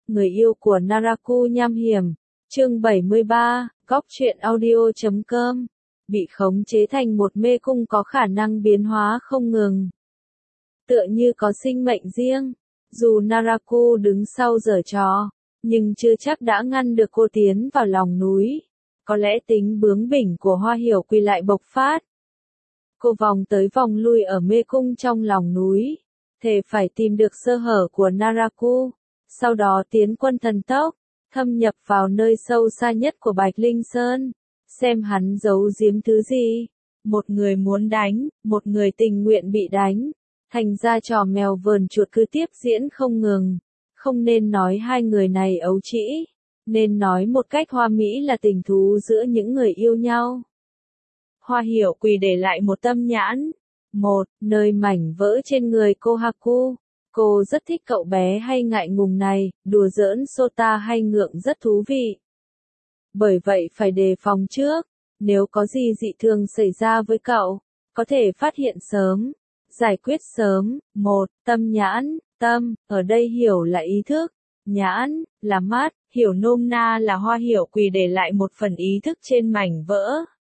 người yêu của Naraku nham hiểm. Chương 73, Góc truyện audio.com. Bị khống chế thành một mê cung có khả năng biến hóa không ngừng. Tựa như có sinh mệnh riêng. Dù Naraku đứng sau giở trò, nhưng chưa chắc đã ngăn được cô tiến vào lòng núi. Có lẽ tính bướng bỉnh của Hoa Hiểu Quỳ lại bộc phát. Cô vòng tới vòng lui ở mê cung trong lòng núi, thề phải tìm được sơ hở của Naraku, sau đó tiến quân thần tốc, thâm nhập vào nơi sâu xa nhất của Bạch Linh Sơn, xem hắn giấu giếm thứ gì. Một người muốn đánh, một người tình nguyện bị đánh, thành ra trò mèo vờn chuột cứ tiếp diễn không ngừng. Không nên nói hai người này ấu trĩ, nên nói một cách hoa mỹ là tình thú giữa những người yêu nhau. Hoa Hiểu Quỳ để lại một tâm nhãn. Một, nơi mảnh vỡ trên người Kohaku. Cô rất thích cậu bé hay ngại ngùng này, đùa giỡn Sota hay ngượng rất thú vị. Bởi vậy phải đề phòng trước, nếu có gì dị thường xảy ra với cậu, có thể phát hiện sớm, giải quyết sớm. Một, tâm nhãn, tâm, ở đây hiểu là ý thức, nhãn, là mắt, hiểu nôm na là Hoa Hiểu Quỳ để lại một phần ý thức trên mảnh vỡ.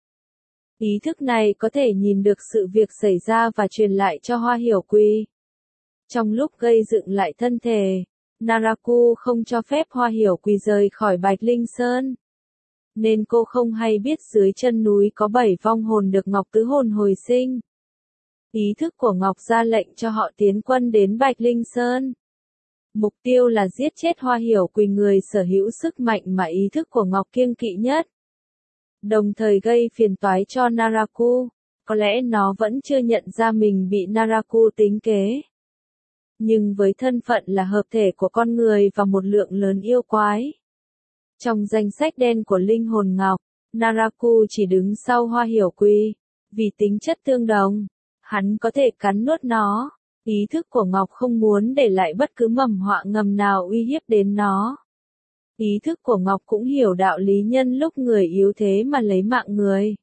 Ý thức này có thể nhìn được sự việc xảy ra và truyền lại cho Hoa Hiểu Quỳ. Trong lúc gây dựng lại thân thể, Naraku không cho phép Hoa Hiểu Quỳ rời khỏi Bạch Linh Sơn. Nên cô không hay biết dưới chân núi có 7 vong hồn được Ngọc Tứ Hồn hồi sinh. Ý thức của Ngọc ra lệnh cho họ tiến quân đến Bạch Linh Sơn. Mục tiêu là giết chết Hoa Hiểu Quỳ, người sở hữu sức mạnh mà ý thức của Ngọc kiêng kỵ nhất. Đồng thời gây phiền toái cho Naraku, có lẽ nó vẫn chưa nhận ra mình bị Naraku tính kế. Nhưng với thân phận là hợp thể của con người và một lượng lớn yêu quái, trong danh sách đen của linh hồn Ngọc, Naraku chỉ đứng sau Hoa Hiểu Quỳ. Vì tính chất tương đồng, hắn có thể cắn nuốt nó. Ý thức của Ngọc không muốn để lại bất cứ mầm họa ngầm nào uy hiếp đến nó. Ý thức của Ngọc cũng hiểu đạo lý nhân lúc người yếu thế mà lấy mạng người.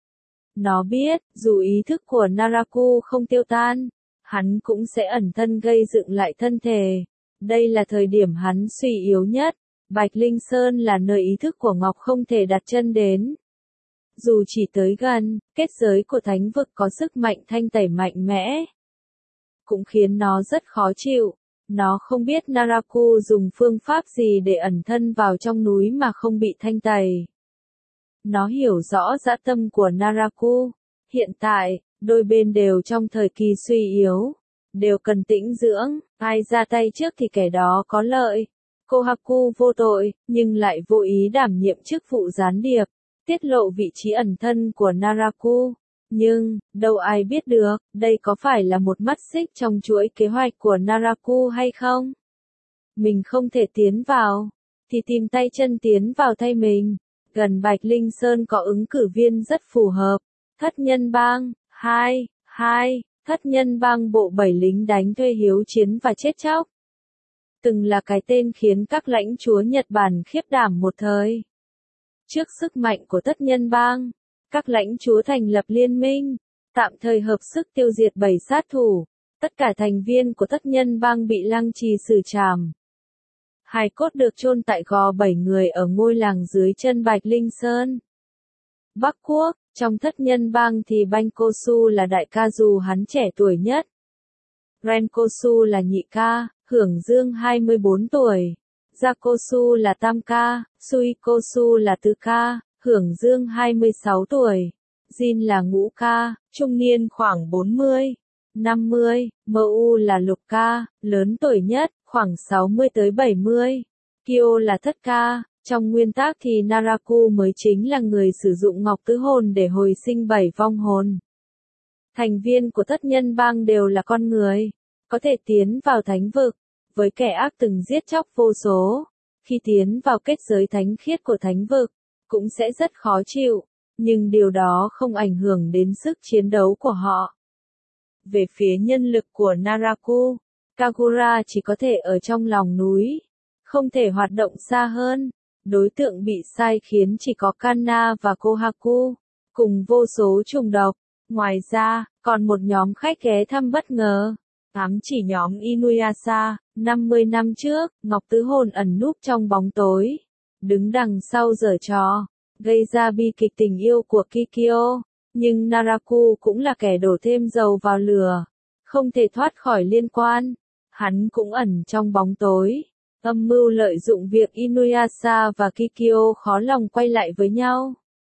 Nó biết, dù ý thức của Naraku không tiêu tan, hắn cũng sẽ ẩn thân gây dựng lại thân thể. Đây là thời điểm hắn suy yếu nhất. Bạch Linh Sơn là nơi ý thức của Ngọc không thể đặt chân đến. Dù chỉ tới gần, kết giới của thánh vực có sức mạnh thanh tẩy mạnh mẽ, cũng khiến nó rất khó chịu. Nó không biết Naraku dùng phương pháp gì để ẩn thân vào trong núi mà không bị thanh tẩy. Nó hiểu rõ dã tâm của Naraku. Hiện tại, đôi bên đều trong thời kỳ suy yếu, đều cần tĩnh dưỡng, ai ra tay trước thì kẻ đó có lợi. Kohaku vô tội, nhưng lại vô ý đảm nhiệm chức vụ gián điệp, tiết lộ vị trí ẩn thân của Naraku. Nhưng, đâu ai biết được, đây có phải là một mắt xích trong chuỗi kế hoạch của Naraku hay không? Mình không thể tiến vào, thì tìm tay chân tiến vào thay mình. Gần Bạch Linh Sơn có ứng cử viên rất phù hợp. Thất Nhân Bang, 2, Thất Nhân Bang bộ 7 lính đánh thuê hiếu chiến và chết chóc. Từng là cái tên khiến các lãnh chúa Nhật Bản khiếp đảm một thời. Trước sức mạnh của Thất Nhân Bang, các lãnh chúa thành lập liên minh, tạm thời hợp sức tiêu diệt 7 sát thủ. Tất cả thành viên của Thất Nhân Bang bị lăng trì xử trảm. Hài cốt được chôn tại gò 7 người ở ngôi làng dưới chân Bạch Linh Sơn. Bắc Quốc, trong Thất Nhân Bang thì Bankosu là đại ca dù hắn trẻ tuổi nhất. Renkosu là nhị ca, hưởng dương 24 tuổi. Jakosu là tam ca, Suikosu là tứ ca, hưởng dương 26 tuổi. Jin là ngũ ca, trung niên khoảng 40, 50, Mu là lục ca, lớn tuổi nhất, khoảng 60 tới 70. Kyo là thất ca. Trong nguyên tắc thì Naraku mới chính là người sử dụng Ngọc Tứ Hồn để hồi sinh 7 vong hồn. Thành viên của Thất Nhân Bang đều là con người, có thể tiến vào thánh vực, với kẻ ác từng giết chóc vô số. Khi tiến vào kết giới thánh khiết của thánh vực, cũng sẽ rất khó chịu, nhưng điều đó không ảnh hưởng đến sức chiến đấu của họ. Về phía nhân lực của Naraku, Kagura chỉ có thể ở trong lòng núi, không thể hoạt động xa hơn. Đối tượng bị sai khiến chỉ có Kanna và Kohaku, cùng vô số trùng độc. Ngoài ra, còn một nhóm khách ghé thăm bất ngờ. Ám chỉ nhóm Inuyasha, 50 năm trước, Ngọc Tứ Hồn ẩn núp trong bóng tối, đứng đằng sau giở trò, gây ra bi kịch tình yêu của Kikyo, nhưng Naraku cũng là kẻ đổ thêm dầu vào lửa, không thể thoát khỏi liên quan. Hắn cũng ẩn trong bóng tối, âm mưu lợi dụng việc Inuyasha và Kikyo khó lòng quay lại với nhau,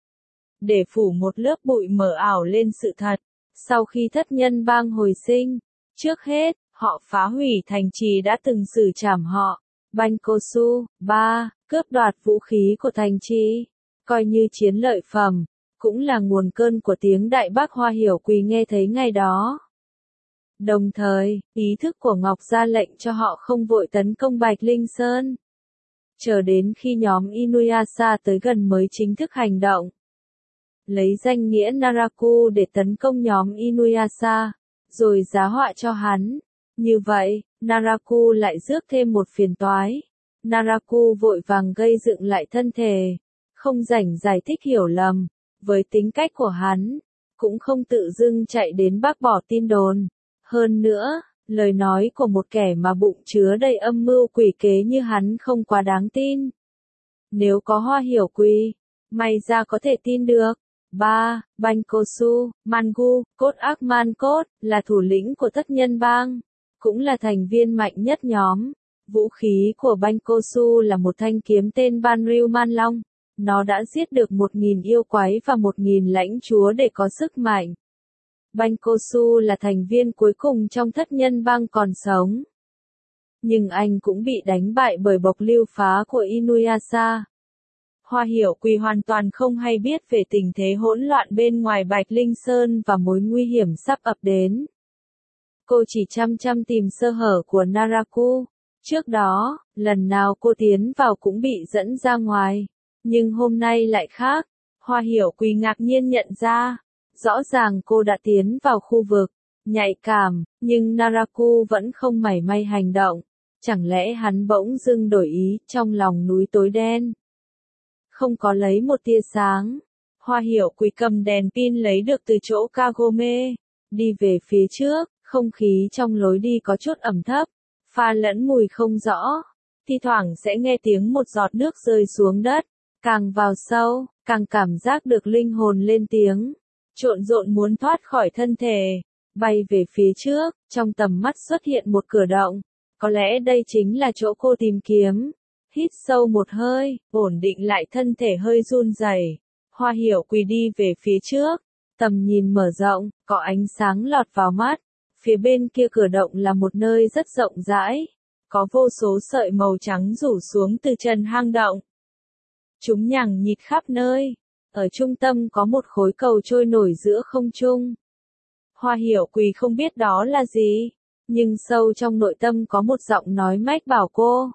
để phủ một lớp bụi mờ ảo lên sự thật. Sau khi thất nhân bang hồi sinh, trước hết, họ phá hủy thành trì đã từng xử trảm họ. Bankosu, 3. Cướp đoạt vũ khí của thành trì, coi như chiến lợi phẩm, cũng là nguồn cơn của tiếng Đại Bác Hoa Hiểu Quỳ nghe thấy ngày đó. Đồng thời, ý thức của Ngọc ra lệnh cho họ không vội tấn công Bạch Linh Sơn, chờ đến khi nhóm Inuyasha tới gần mới chính thức hành động. Lấy danh nghĩa Naraku để tấn công nhóm Inuyasha, rồi giá họa cho hắn. Như vậy, Naraku lại rước thêm một phiền toái. Naraku vội vàng gây dựng lại thân thể, không rảnh giải thích hiểu lầm, với tính cách của hắn, cũng không tự dưng chạy đến bác bỏ tin đồn. Hơn nữa, lời nói của một kẻ mà bụng chứa đầy âm mưu quỷ kế như hắn không quá đáng tin. Nếu có Hoa Hiểu Quỳ, may ra có thể tin được. 3. Bankosu, Mangu, Cốt Ác Man Cốt, là thủ lĩnh của thất nhân bang, cũng là thành viên mạnh nhất nhóm. Vũ khí của Bankosu là một thanh kiếm tên Banryu Man Long. Nó đã giết được 1.000 yêu quái và 1.000 lãnh chúa để có sức mạnh. Bankosu là thành viên cuối cùng trong thất nhân bang còn sống. Nhưng anh cũng bị đánh bại bởi bộc lưu phá của Inuyasha. Hoa Hiểu Quỳ hoàn toàn không hay biết về tình thế hỗn loạn bên ngoài Bạch Linh Sơn và mối nguy hiểm sắp ập đến. Cô chỉ chăm chăm tìm sơ hở của Naraku. Trước đó, lần nào cô tiến vào cũng bị dẫn ra ngoài. Nhưng hôm nay lại khác. Hoa Hiểu Quỳ ngạc nhiên nhận ra, rõ ràng cô đã tiến vào khu vực nhạy cảm, nhưng Naraku vẫn không mảy may hành động. Chẳng lẽ hắn bỗng dưng đổi ý trong lòng núi tối đen? Không có lấy một tia sáng. Hoa Hiểu Quỳ cầm đèn pin lấy được từ chỗ Kagome, đi về phía trước, không khí trong lối đi có chút ẩm thấp, pha lẫn mùi không rõ, thi thoảng sẽ nghe tiếng một giọt nước rơi xuống đất, càng vào sâu, càng cảm giác được linh hồn lên tiếng, trộn rộn muốn thoát khỏi thân thể, bay về phía trước, trong tầm mắt xuất hiện một cửa động, có lẽ đây chính là chỗ cô tìm kiếm. Hít sâu một hơi, ổn định lại thân thể hơi run rẩy. Hoa Hiểu Quỳ đi về phía trước, tầm nhìn mở rộng, có ánh sáng lọt vào mắt. Phía bên kia cửa động là một nơi rất rộng rãi, có vô số sợi màu trắng rủ xuống từ chân hang động. Chúng nhằng nhịt khắp nơi. Ở trung tâm có một khối cầu trôi nổi giữa không trung. Hoa Hiểu Quỳ không biết đó là gì, nhưng sâu trong nội tâm có một giọng nói mách bảo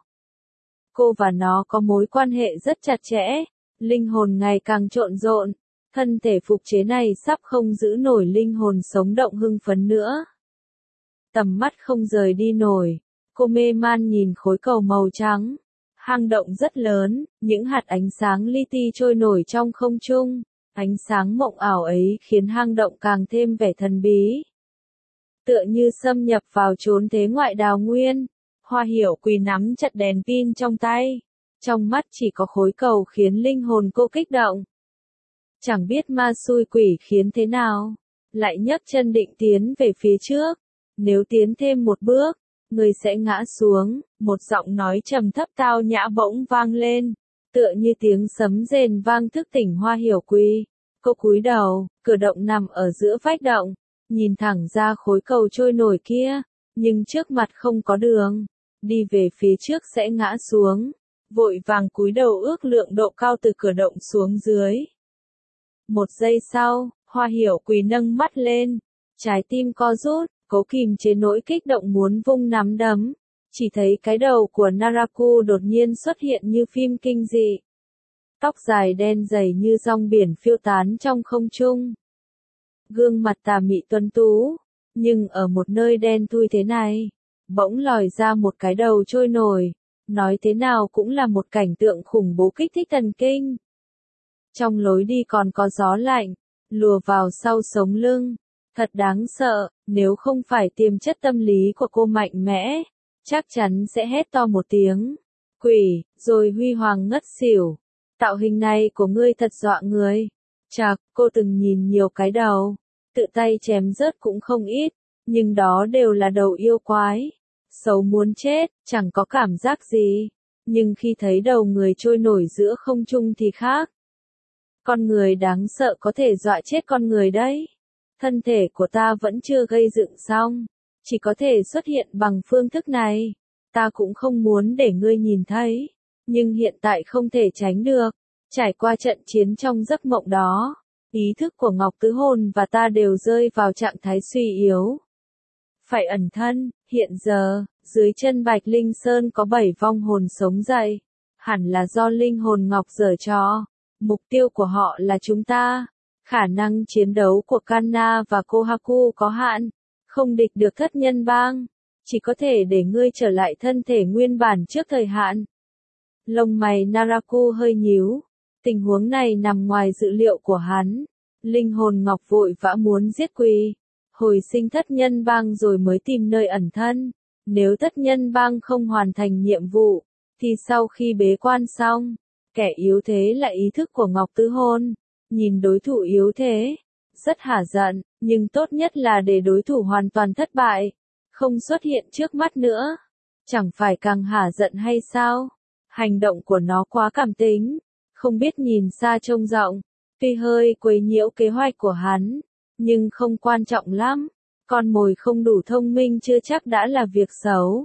cô và nó có mối quan hệ rất chặt chẽ, linh hồn ngày càng trộn rộn, thân thể phục chế này sắp không giữ nổi linh hồn sống động hưng phấn nữa. Tầm mắt không rời đi nổi, cô mê man nhìn khối cầu màu trắng. Hang động rất lớn, những hạt ánh sáng li ti trôi nổi trong không trung, ánh sáng mộng ảo ấy khiến hang động càng thêm vẻ thần bí. Tựa như xâm nhập vào chốn thế ngoại đào nguyên. Hoa Hiểu Quỳ nắm chặt đèn pin trong tay, trong mắt chỉ có khối cầu khiến linh hồn cô kích động. Chẳng biết ma xui quỷ khiến thế nào, lại nhấc chân định tiến về phía trước, nếu tiến thêm một bước, người sẽ ngã xuống. Một giọng nói trầm thấp tao nhã bỗng vang lên, tựa như tiếng sấm rền vang thức tỉnh Hoa Hiểu Quỳ. Cô cúi đầu, cửa động nằm ở giữa vách động, nhìn thẳng ra khối cầu trôi nổi kia, nhưng trước mặt không có đường, đi về phía trước sẽ ngã xuống. Vội vàng cúi đầu ước lượng độ cao từ cửa động xuống dưới. Một giây sau, Hoa Hiểu Quỳ nâng mắt lên, trái tim co rút, cố kìm chế nỗi kích động muốn vung nắm đấm. Chỉ thấy cái đầu của Naraku đột nhiên xuất hiện như phim kinh dị. Tóc dài đen dày như rong biển phiêu tán trong không trung. Gương mặt tà mị tuấn tú, nhưng ở một nơi đen thui thế này, bỗng lòi ra một cái đầu trôi nổi, nói thế nào cũng là một cảnh tượng khủng bố kích thích thần kinh. Trong lối đi còn có gió lạnh, lùa vào sau sống lưng, thật đáng sợ, Nếu không phải tiềm chất tâm lý của cô mạnh mẽ, chắc chắn sẽ hét to một tiếng. Quỷ, rồi huy hoàng ngất xỉu. Tạo hình này của ngươi thật dọa người. Chạc, cô từng nhìn nhiều cái đầu. Tự tay chém rớt cũng không ít. Nhưng đó đều là đầu yêu quái. Xấu muốn chết, chẳng có cảm giác gì. Nhưng khi thấy đầu người trôi nổi giữa không trung thì khác. Con người đáng sợ có thể dọa chết con người đấy. Thân thể của ta vẫn chưa gây dựng xong. Chỉ có thể xuất hiện bằng phương thức này. Ta cũng không muốn để ngươi nhìn thấy. Nhưng hiện tại không thể tránh được. Trải qua trận chiến trong giấc mộng đó, ý thức của Ngọc Tứ Hồn và ta đều rơi vào trạng thái suy yếu. Phải ẩn thân, hiện giờ, dưới chân Bạch Linh Sơn có 7 vong hồn sống dậy. Hẳn là do linh hồn Ngọc giở trò. Mục tiêu của họ là chúng ta. Khả năng chiến đấu của Kanna và Kohaku có hạn. Không địch được thất nhân bang. Chỉ có thể để ngươi trở lại thân thể nguyên bản trước thời hạn. Lông mày Naraku hơi nhíu. Tình huống này nằm ngoài dự liệu của hắn. Linh hồn Ngọc vội vã muốn giết Quỳ. Hồi sinh thất nhân bang rồi mới tìm nơi ẩn thân. Nếu thất nhân bang không hoàn thành nhiệm vụ, thì sau khi bế quan xong, kẻ yếu thế là ý thức của Ngọc Tứ Hồn. Nhìn đối thủ yếu thế, rất hả giận, nhưng tốt nhất là để đối thủ hoàn toàn thất bại, không xuất hiện trước mắt nữa. Chẳng phải càng hả giận hay sao? Hành động của nó quá cảm tính, không biết nhìn xa trông rộng, tuy hơi quấy nhiễu kế hoạch của hắn, nhưng không quan trọng lắm. Con mồi không đủ thông minh chưa chắc đã là việc xấu.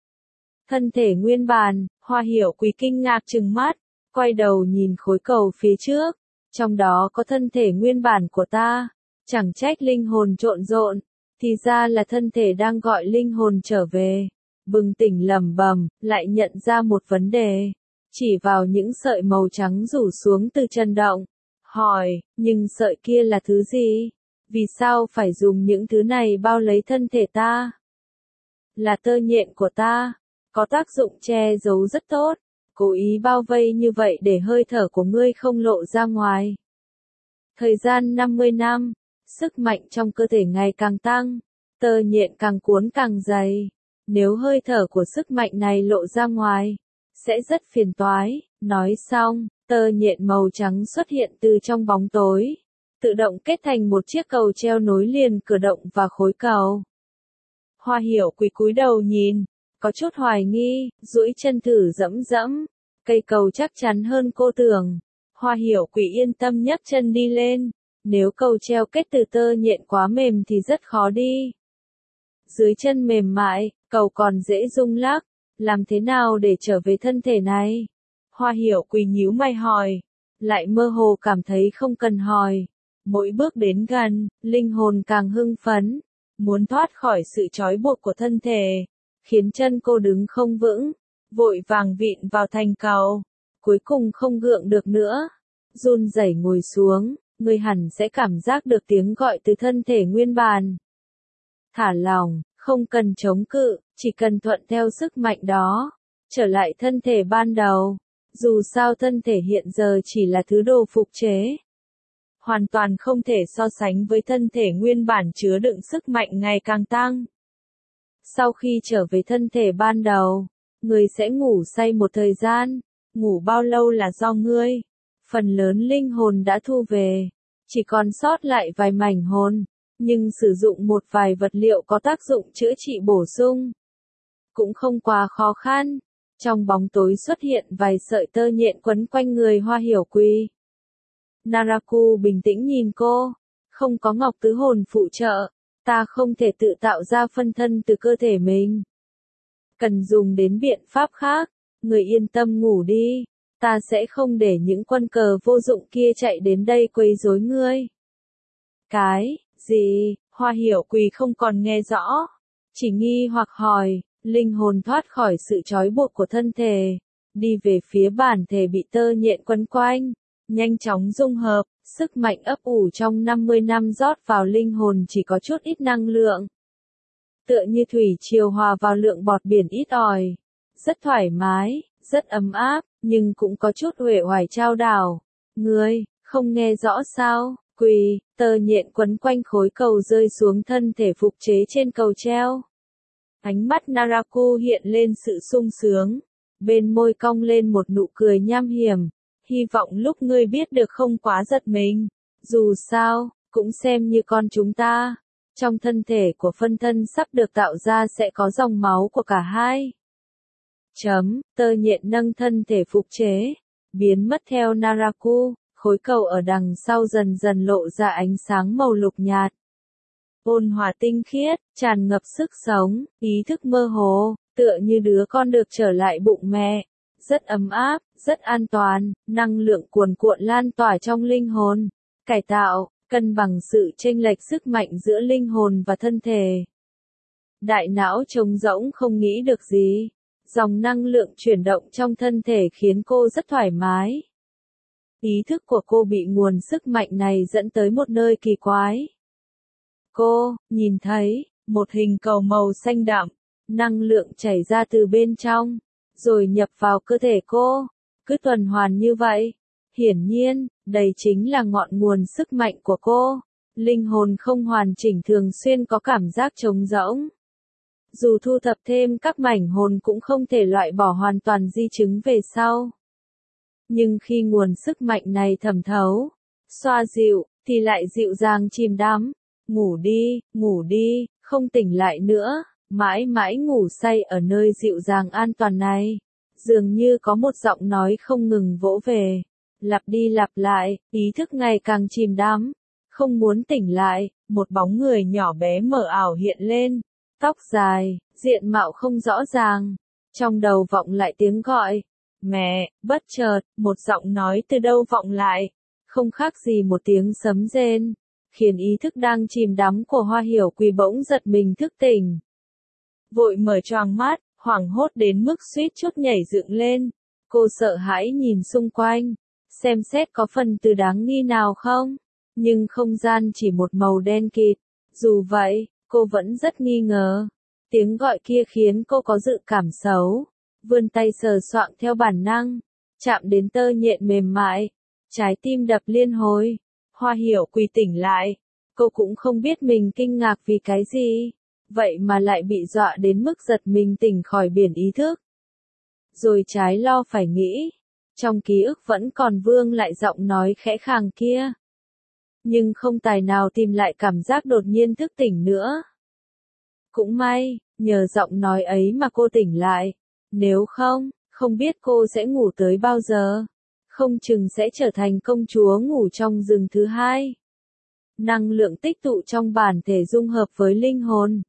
Thân thể nguyên bản, Hoa Hiểu Quỳ kinh ngạc trừng mắt, quay đầu nhìn khối cầu phía trước. Trong đó có thân thể nguyên bản của ta. Chẳng trách linh hồn trộn rộn. Thì ra là thân thể đang gọi linh hồn trở về. Bừng tỉnh lẩm bẩm, lại nhận ra một vấn đề. Chỉ vào những sợi màu trắng rủ xuống từ chân động. Hỏi, nhưng sợi kia là thứ gì? Vì sao phải dùng những thứ này bao lấy thân thể ta? Là tơ nhện của ta. Có tác dụng che giấu rất tốt. Cố ý bao vây như vậy để hơi thở của ngươi không lộ ra ngoài. Thời gian 50 năm, sức mạnh trong cơ thể ngày càng tăng, tơ nhện càng cuốn càng dày. Nếu hơi thở của sức mạnh này lộ ra ngoài, sẽ rất phiền toái. Nói xong, tơ nhện màu trắng xuất hiện từ trong bóng tối, tự động kết thành một chiếc cầu treo nối liền cửa động và khối cầu. Hoa Hiểu Quỳ cúi đầu nhìn, có chút hoài nghi, duỗi chân thử dẫm dẫm. Cây cầu chắc chắn hơn cô tưởng. Hoa Hiểu Quỳ yên tâm nhấc chân đi lên. Nếu cầu treo kết từ tơ nhện quá mềm thì rất khó đi. Dưới chân mềm mại, cầu còn dễ rung lắc. Làm thế nào để trở về thân thể này? Hoa Hiểu Quỳ nhíu mày hỏi. Lại mơ hồ cảm thấy không cần hỏi. Mỗi bước đến gần, linh hồn càng hưng phấn. Muốn thoát khỏi sự trói buộc của thân thể. Khiến chân cô đứng không vững. Vội vàng vịn vào thành cầu. Cuối cùng không gượng được nữa. Run rẩy ngồi xuống, người hẳn sẽ cảm giác được tiếng gọi từ thân thể nguyên bản. Thả lỏng, không cần chống cự, chỉ cần thuận theo sức mạnh đó. Trở lại thân thể ban đầu. Dù sao thân thể hiện giờ chỉ là thứ đồ phục chế. Hoàn toàn không thể so sánh với thân thể nguyên bản chứa đựng sức mạnh ngày càng tăng. Sau khi trở về thân thể ban đầu, người sẽ ngủ say một thời gian. Ngủ bao lâu là do ngươi. Phần lớn linh hồn đã thu về. Chỉ còn sót lại vài mảnh hồn. Nhưng sử dụng một vài vật liệu có tác dụng chữa trị bổ sung. Cũng không quá khó khăn. Trong bóng tối xuất hiện vài sợi tơ nhện quấn quanh người Hoa Hiểu Quỳ. Naraku bình tĩnh nhìn cô. Không có Ngọc Tứ Hồn phụ trợ. Ta không thể tự tạo ra phân thân từ cơ thể mình. Cần dùng đến biện pháp khác. Người yên tâm ngủ đi. Ta sẽ không để những quân cờ vô dụng kia chạy đến đây quấy rối ngươi. Cái gì? Hoa Hiểu Quỳ không còn nghe rõ. Chỉ nghi hoặc hỏi. Linh hồn thoát khỏi sự trói buộc của thân thể. Đi về phía bản thể bị tơ nhện quấn quanh. Nhanh chóng dung hợp. Sức mạnh ấp ủ trong 50 năm rót vào linh hồn chỉ có chút ít năng lượng. Tựa như thủy triều hòa vào lượng bọt biển ít ỏi. Rất thoải mái, rất ấm áp, nhưng cũng có chút uể oải chao đảo. Ngươi, không nghe rõ sao? Quỳ, tơ nhện quấn quanh khối cầu rơi xuống thân thể phục chế trên cầu treo. Ánh mắt Naraku hiện lên sự sung sướng. Bên môi cong lên một nụ cười nham hiểm. Hy vọng lúc ngươi biết được không quá giật mình. Dù sao, cũng xem như con chúng ta. Trong thân thể của phân thân sắp được tạo ra sẽ có dòng máu của cả hai. Tơ nhện nâng thân thể phục chế. Biến mất theo Naraku. Khối cầu ở đằng sau dần dần lộ ra ánh sáng màu lục nhạt. Ôn hòa tinh khiết, tràn ngập sức sống, ý thức mơ hồ, tựa như đứa con được trở lại bụng mẹ. Rất ấm áp, rất an toàn, năng lượng cuồn cuộn lan tỏa trong linh hồn. Cải tạo, cân bằng sự chênh lệch sức mạnh giữa linh hồn và thân thể. Đại não trống rỗng không nghĩ được gì. Dòng năng lượng chuyển động trong thân thể khiến cô rất thoải mái. Ý thức của cô bị nguồn sức mạnh này dẫn tới một nơi kỳ quái. Cô nhìn thấy một hình cầu màu xanh đậm, năng lượng chảy ra từ bên trong, rồi nhập vào cơ thể cô, cứ tuần hoàn như vậy. Hiển nhiên, đây chính là ngọn nguồn sức mạnh của cô. Linh hồn không hoàn chỉnh thường xuyên có cảm giác trống rỗng. Dù thu thập thêm các mảnh hồn cũng không thể loại bỏ hoàn toàn di chứng về sau. Nhưng khi nguồn sức mạnh này thẩm thấu, xoa dịu, thì lại dịu dàng chìm đắm. Ngủ đi, không tỉnh lại nữa, mãi mãi ngủ say ở nơi dịu dàng an toàn này. Dường như có một giọng nói không ngừng vỗ về. Lặp đi lặp lại, ý thức ngày càng chìm đắm. Không muốn tỉnh lại, một bóng người nhỏ bé mờ ảo hiện lên. Tóc dài, diện mạo không rõ ràng. Trong đầu vọng lại tiếng gọi. Mẹ, bất chợt, một giọng nói từ đâu vọng lại. Không khác gì một tiếng sấm rên. Khiến ý thức đang chìm đắm của Hoa Hiểu Quỳ bỗng giật mình thức tỉnh. Vội mở choàng mắt, hoảng hốt đến mức suýt chút nhảy dựng lên. Cô sợ hãi nhìn xung quanh. Xem xét có phần từ đáng nghi nào không? Nhưng không gian chỉ một màu đen kịt. Dù vậy, cô vẫn rất nghi ngờ. Tiếng gọi kia khiến cô có dự cảm xấu. Vươn tay sờ soạng theo bản năng. Chạm đến tơ nhện mềm mại. Trái tim đập liên hồi. Hoa Hiểu Quỳ tỉnh lại. Cô cũng không biết mình kinh ngạc vì cái gì. Vậy mà lại bị dọa đến mức giật mình tỉnh khỏi biển ý thức. Rồi trái lo phải nghĩ. Trong ký ức vẫn còn vương lại giọng nói khẽ khàng kia. Nhưng không tài nào tìm lại cảm giác đột nhiên thức tỉnh nữa. Cũng may, nhờ giọng nói ấy mà cô tỉnh lại. Nếu không, không biết cô sẽ ngủ tới bao giờ. Không chừng sẽ trở thành công chúa ngủ trong rừng thứ hai. Năng lượng tích tụ trong bản thể dung hợp với linh hồn.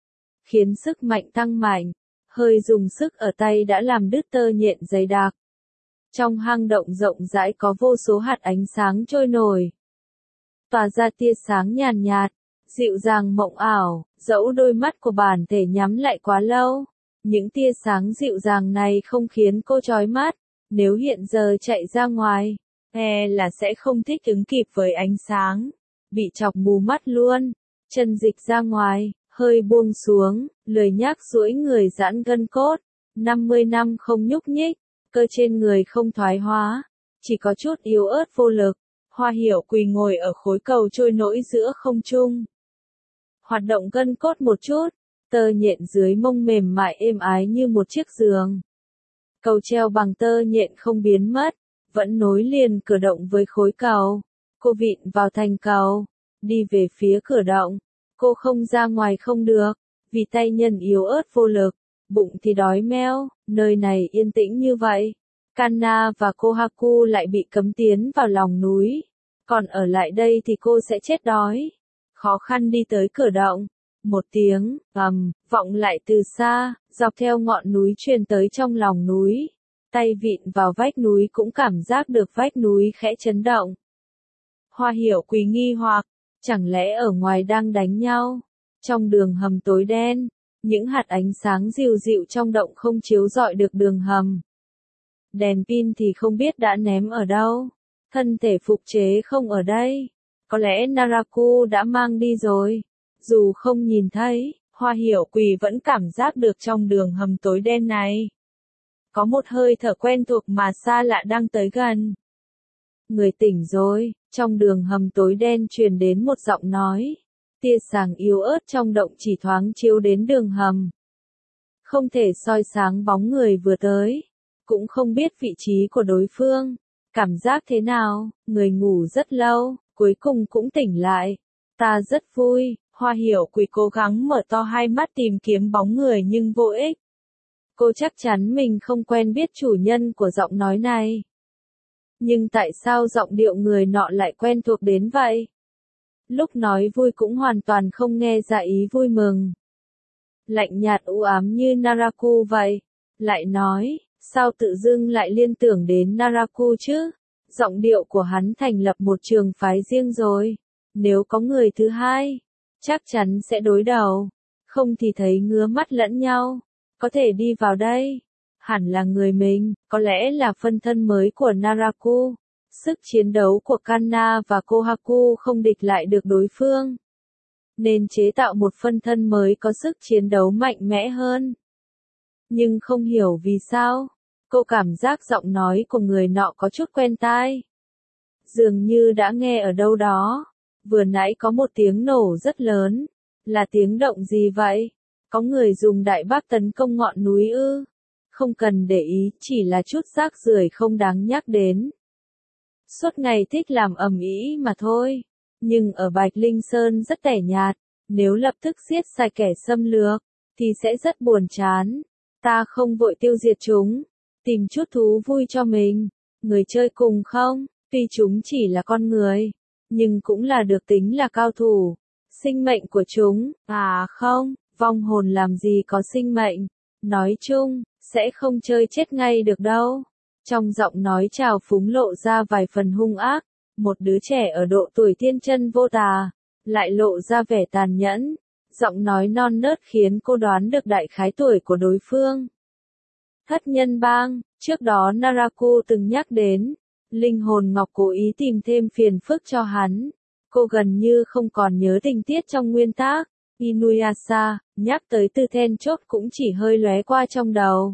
Khiến sức mạnh tăng mạnh. Hơi dùng sức ở tay đã làm đứt tơ nhện dày đặc. Trong hang động rộng rãi có vô số hạt ánh sáng trôi nổi. Tỏa ra tia sáng nhàn nhạt, dịu dàng mộng ảo, dẫu đôi mắt của bản thể nhắm lại quá lâu. Những tia sáng dịu dàng này không khiến cô chói mắt. Nếu hiện giờ chạy ra ngoài, là sẽ không thích ứng kịp với ánh sáng. Bị chọc mù mắt luôn. Chân dịch ra ngoài, hơi buông xuống, lười nhác duỗi người giãn gân cốt. 50 năm không nhúc nhích, cơ trên người không thoái hóa. Chỉ có chút yếu ớt vô lực. Hoa Hiểu Quỳ ngồi ở khối cầu trôi nổi giữa không trung. Hoạt động gân cốt một chút, tơ nhện dưới mông mềm mại êm ái như một chiếc giường. Cầu treo bằng tơ nhện không biến mất, vẫn nối liền cửa động với khối cầu. Cô vịn vào thành cầu, đi về phía cửa động. Cô không ra ngoài không được, vì tay nhân yếu ớt vô lực, bụng thì đói meo, nơi này yên tĩnh như vậy. Kanna và Kohaku lại bị cấm tiến vào lòng núi. Còn ở lại đây thì cô sẽ chết đói. Khó khăn đi tới cửa động. Một tiếng, vọng lại từ xa, dọc theo ngọn núi truyền tới trong lòng núi. Tay vịn vào vách núi cũng cảm giác được vách núi khẽ chấn động. Hoa Hiểu Quỳ nghi hoặc, chẳng lẽ ở ngoài đang đánh nhau? Trong đường hầm tối đen, những hạt ánh sáng dịu dịu trong động không chiếu rọi được đường hầm. Đèn pin thì không biết đã ném ở đâu. Thân thể phục chế không ở đây. Có lẽ Naraku đã mang đi rồi. Dù không nhìn thấy, Hoa Hiểu Quỳ vẫn cảm giác được trong đường hầm tối đen này. Có một hơi thở quen thuộc mà xa lạ đang tới gần. người tỉnh rồi, trong đường hầm tối đen truyền đến một giọng nói. Tia sáng yếu ớt trong động chỉ thoáng chiếu đến đường hầm. Không thể soi sáng bóng người vừa tới, cũng không biết vị trí của đối phương. Cảm giác thế nào, người ngủ rất lâu, cuối cùng cũng tỉnh lại. Ta rất vui, Hoa Hiểu Quỳ cố gắng mở to hai mắt tìm kiếm bóng người nhưng vô ích. Cô chắc chắn mình không quen biết chủ nhân của giọng nói này. Nhưng tại sao giọng điệu người nọ lại quen thuộc đến vậy? Lúc nói vui cũng hoàn toàn không nghe ra ý vui mừng. Lạnh nhạt u ám như Naraku vậy. Lại nói, sao tự dưng lại liên tưởng đến Naraku chứ? Giọng điệu của hắn thành lập một trường phái riêng rồi. Nếu có người thứ hai, chắc chắn sẽ đối đầu. Không thì thấy ngứa mắt lẫn nhau. Có thể đi vào đây. Hẳn là người mình, có lẽ là phân thân mới của Naraku. Sức chiến đấu của Kanna và Kohaku không địch lại được đối phương. Nên chế tạo một phân thân mới có sức chiến đấu mạnh mẽ hơn. Nhưng không hiểu vì sao, cô cảm giác giọng nói của người nọ có chút quen tai. Dường như đã nghe ở đâu đó. Vừa nãy có một tiếng nổ rất lớn. Là tiếng động gì vậy? Có người dùng đại bác tấn công ngọn núi ư? Không cần để ý, chỉ là chút rác rưởi không đáng nhắc đến. Suốt ngày thích làm ầm ĩ mà thôi. Nhưng ở Bạch Linh Sơn rất tẻ nhạt. Nếu lập tức giết sạch kẻ xâm lược, thì sẽ rất buồn chán. Ta không vội tiêu diệt chúng. Tìm chút thú vui cho mình. Người chơi cùng không? Tuy chúng chỉ là con người, nhưng cũng là được tính là cao thủ. Sinh mệnh của chúng, không, vong hồn làm gì có sinh mệnh. Nói chung, sẽ không chơi chết ngay được đâu. Trong giọng nói trào phúng lộ ra vài phần hung ác. Một đứa trẻ ở độ tuổi thiên chân vô tà, lại lộ ra vẻ tàn nhẫn. Giọng nói non nớt khiến cô đoán được đại khái tuổi của đối phương. Thất nhân bang, trước đó Naraku từng nhắc đến. Linh hồn ngọc cố ý tìm thêm phiền phức cho hắn. Cô gần như không còn nhớ tình tiết trong nguyên tác. Inuyasha, nhắc tới từ then chốt cũng chỉ hơi lóe qua trong đầu.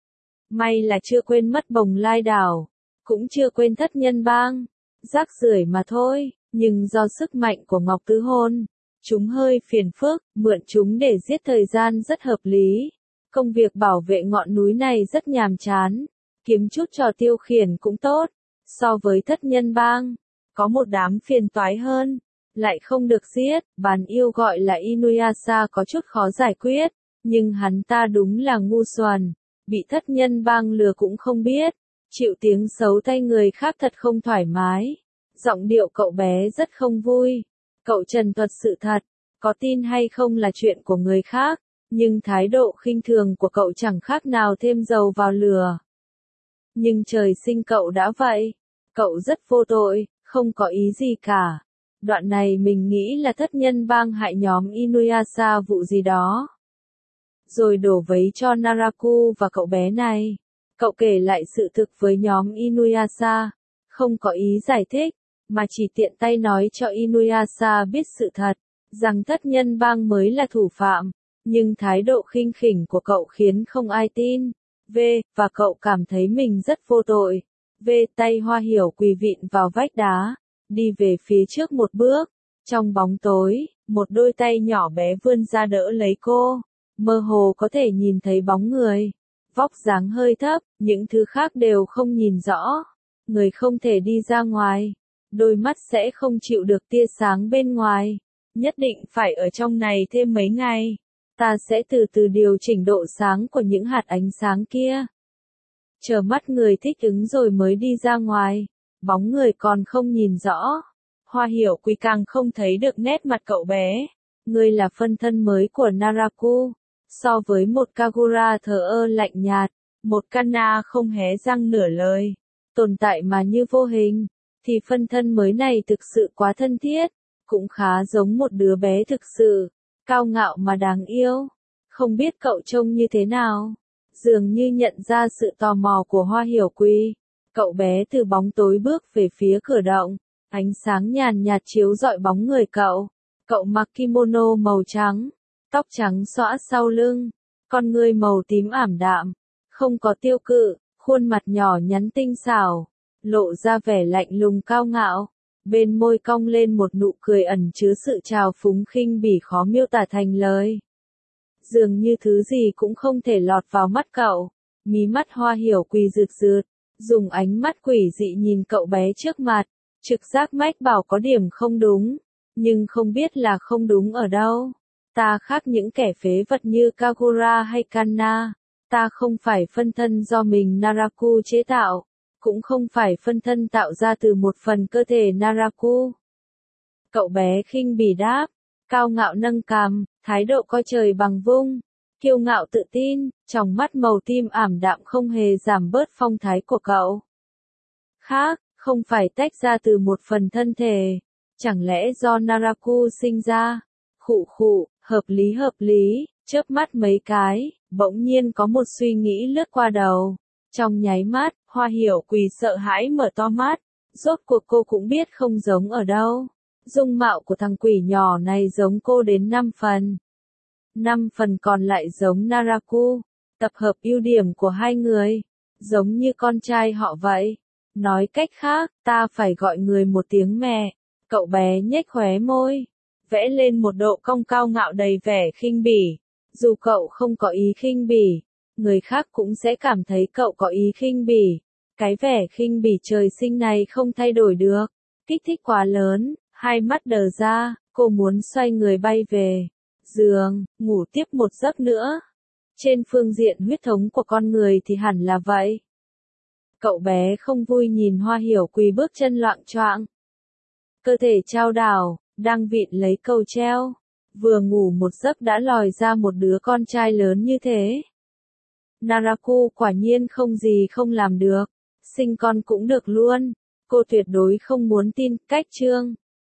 May là chưa quên mất Bồng Lai đảo. Cũng chưa quên thất nhân bang. Rác rưởi mà thôi, nhưng do sức mạnh của Ngọc Tứ Hôn, chúng hơi phiền phức, mượn chúng để giết thời gian rất hợp lý. Công việc bảo vệ ngọn núi này rất nhàm chán, kiếm chút trò tiêu khiển cũng tốt. So với thất nhân bang, có một đám phiền toái hơn, lại không được giết. Bán yêu gọi là Inuyasha có chút khó giải quyết, nhưng hắn ta đúng là ngu xuẩn, bị thất nhân bang lừa cũng không biết. Chịu tiếng xấu tay người khác thật không thoải mái. Giọng điệu cậu bé rất không vui. Cậu trần thuật sự thật, có tin hay không là chuyện của người khác, nhưng thái độ khinh thường của cậu chẳng khác nào thêm dầu vào lửa. Nhưng trời sinh cậu đã vậy. Cậu rất vô tội, không có ý gì cả. Đoạn này mình nghĩ là thất nhân bang hại nhóm Inuyasha vụ gì đó. Rồi đổ vấy cho Naraku và cậu bé này. Cậu kể lại sự thực với nhóm Inuyasha, không có ý giải thích, mà chỉ tiện tay nói cho Inuyasha biết sự thật, rằng thất nhân bang mới là thủ phạm, nhưng thái độ khinh khỉnh của cậu khiến không ai tin. Và cậu cảm thấy mình rất vô tội. Tay Hoa Hiểu quỳ vịn vào vách đá, đi về phía trước một bước. Trong bóng tối, một đôi tay nhỏ bé vươn ra đỡ lấy cô, mơ hồ có thể nhìn thấy bóng người. Vóc dáng hơi thấp, những thứ khác đều không nhìn rõ. Người không thể đi ra ngoài. Đôi mắt sẽ không chịu được tia sáng bên ngoài. Nhất định phải ở trong này thêm mấy ngày. Ta sẽ từ từ điều chỉnh độ sáng của những hạt ánh sáng kia. Chờ mắt người thích ứng rồi mới đi ra ngoài. Bóng người còn không nhìn rõ. Hoa Hiểu Quỳ càng không thấy được nét mặt cậu bé. Người là phân thân mới của Naraku. So với một Kagura thờ ơ lạnh nhạt, một Kanna không hé răng nửa lời, tồn tại mà như vô hình, thì phân thân mới này thực sự quá thân thiết, cũng khá giống một đứa bé thực sự, cao ngạo mà đáng yêu. Không biết cậu trông như thế nào? Dường như nhận ra sự tò mò của Hoa Hiểu Quỳ, cậu bé từ bóng tối bước về phía cửa động, ánh sáng nhàn nhạt chiếu rọi bóng người cậu. Cậu mặc kimono màu trắng, tóc trắng xõa sau lưng, con ngươi màu tím ảm đạm, không có tiêu cự, khuôn mặt nhỏ nhắn tinh xảo, lộ ra vẻ lạnh lùng cao ngạo. Bên môi cong lên một nụ cười ẩn chứa sự trào phúng khinh bỉ khó miêu tả thành lời. Dường như thứ gì cũng không thể lọt vào mắt cậu. Mí mắt Hoa Hiểu Quỳ rực rực, dùng ánh mắt quỷ dị nhìn cậu bé trước mặt. Trực giác mách bảo có điểm không đúng, nhưng không biết là không đúng ở đâu. Ta khác những kẻ phế vật như Kagura hay Kanna. Ta không phải phân thân do mình Naraku chế tạo, cũng không phải phân thân tạo ra từ một phần cơ thể Naraku. Cậu bé khinh bỉ đáp, cao ngạo nâng cằm, thái độ coi trời bằng vung, kiêu ngạo tự tin, trong mắt màu tim ảm đạm không hề giảm bớt phong thái của cậu. Khác, không phải tách ra từ một phần thân thể, chẳng lẽ do Naraku sinh ra? Khụ khụ, hợp lý, chớp mắt mấy cái, bỗng nhiên có một suy nghĩ lướt qua đầu. Trong nháy mắt, Hoa Hiểu Quỳ sợ hãi mở to mắt, rốt cuộc cô cũng biết không giống ở đâu. Dung mạo của thằng quỷ nhỏ này giống cô đến 5 phần. 5 phần còn lại giống Naraku, tập hợp ưu điểm của hai người, giống như con trai họ vậy. Nói cách khác, ta phải gọi người một tiếng mẹ. Cậu bé nhếch khóe môi, vẽ lên một độ cong cao ngạo đầy vẻ khinh bỉ. Dù cậu không có ý khinh bỉ, người khác cũng sẽ cảm thấy cậu có ý khinh bỉ. Cái vẻ khinh bỉ trời sinh này không thay đổi được. Kích thích quá lớn, hai mắt đờ ra, cô muốn xoay người bay về giường, ngủ tiếp một giấc nữa. Trên phương diện huyết thống của con người thì hẳn là vậy. Cậu bé không vui nhìn Hoa Hiểu Quỳ bước chân loạng choạng. Cơ thể chao đảo, đang vịn lấy cầu treo. Vừa ngủ một giấc đã lòi ra một đứa con trai lớn như thế. Naraku quả nhiên không gì không làm được. Sinh con cũng được luôn. Cô tuyệt đối không muốn tin, cách chương.